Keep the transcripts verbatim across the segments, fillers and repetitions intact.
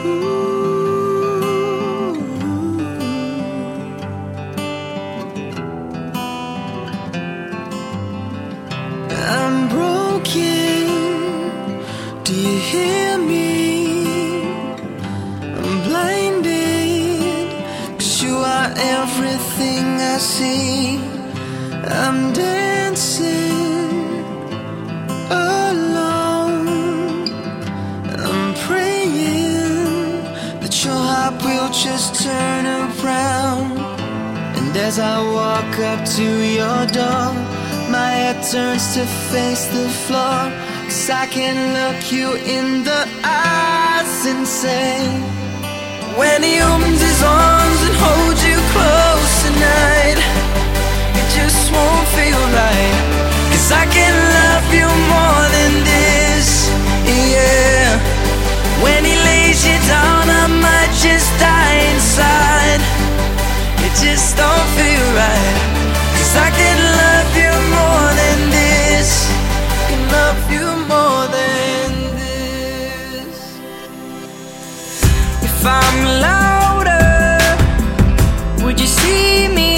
I'm broken, do you hear me? I'm blinded, 'cause you are everything I see. I'm dancing alone, I'm praying that your heart will just turn around. And as I walk up to your door, my head turns to face the floor, 'cause I can look you in the eyes and say, when he opens his arms and holds you close tonight, it just won't feel right. 'Cause I can love you more than this, yeah. When he lays you down, I might just die inside. It just don't feel right. 'Cause I can love you more than this, can love you more than this. If I'm louder, would you see me?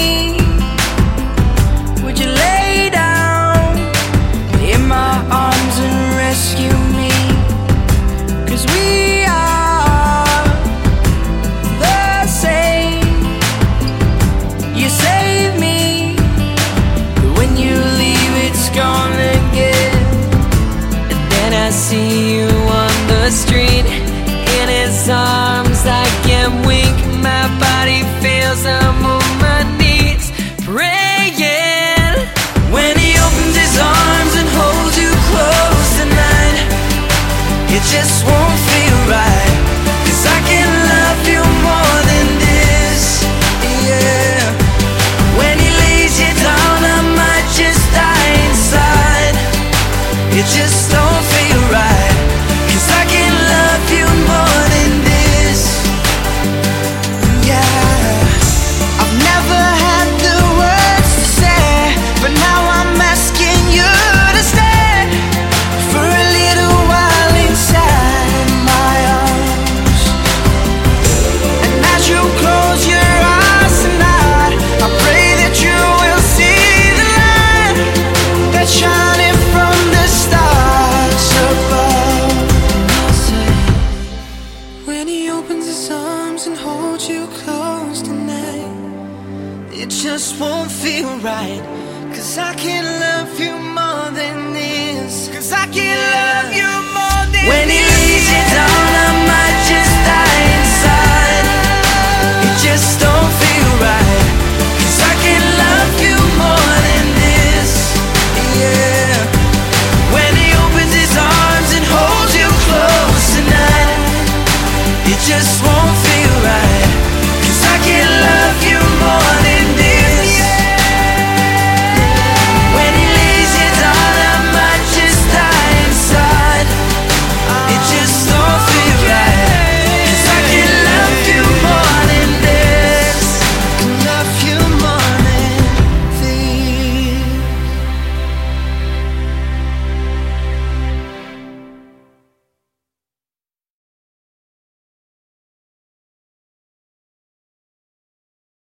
Would you lay down in my arms and rescue me? 'Cause we are the same. You save me, but when you leave it's gone again. And then I see you on the street, in his arms I can wink. My body feels, I'm on my knees praying. When he opens his arms and holds you close tonight, it just won't feel right. 'Cause I can love you more than this, yeah. When he lays you down, I might just die inside. It just don't feel right. 'Cause I can love you more than this, yeah. I've never had the words to say, but now I'm asking you to stay for a little while inside my arms. And as you close your eyes tonight, I pray that you will see the light that's shining from the stars above. When he opens his arms and holds you close tonight, it just won't feel right. 'Cause I can love you more than this, 'cause I can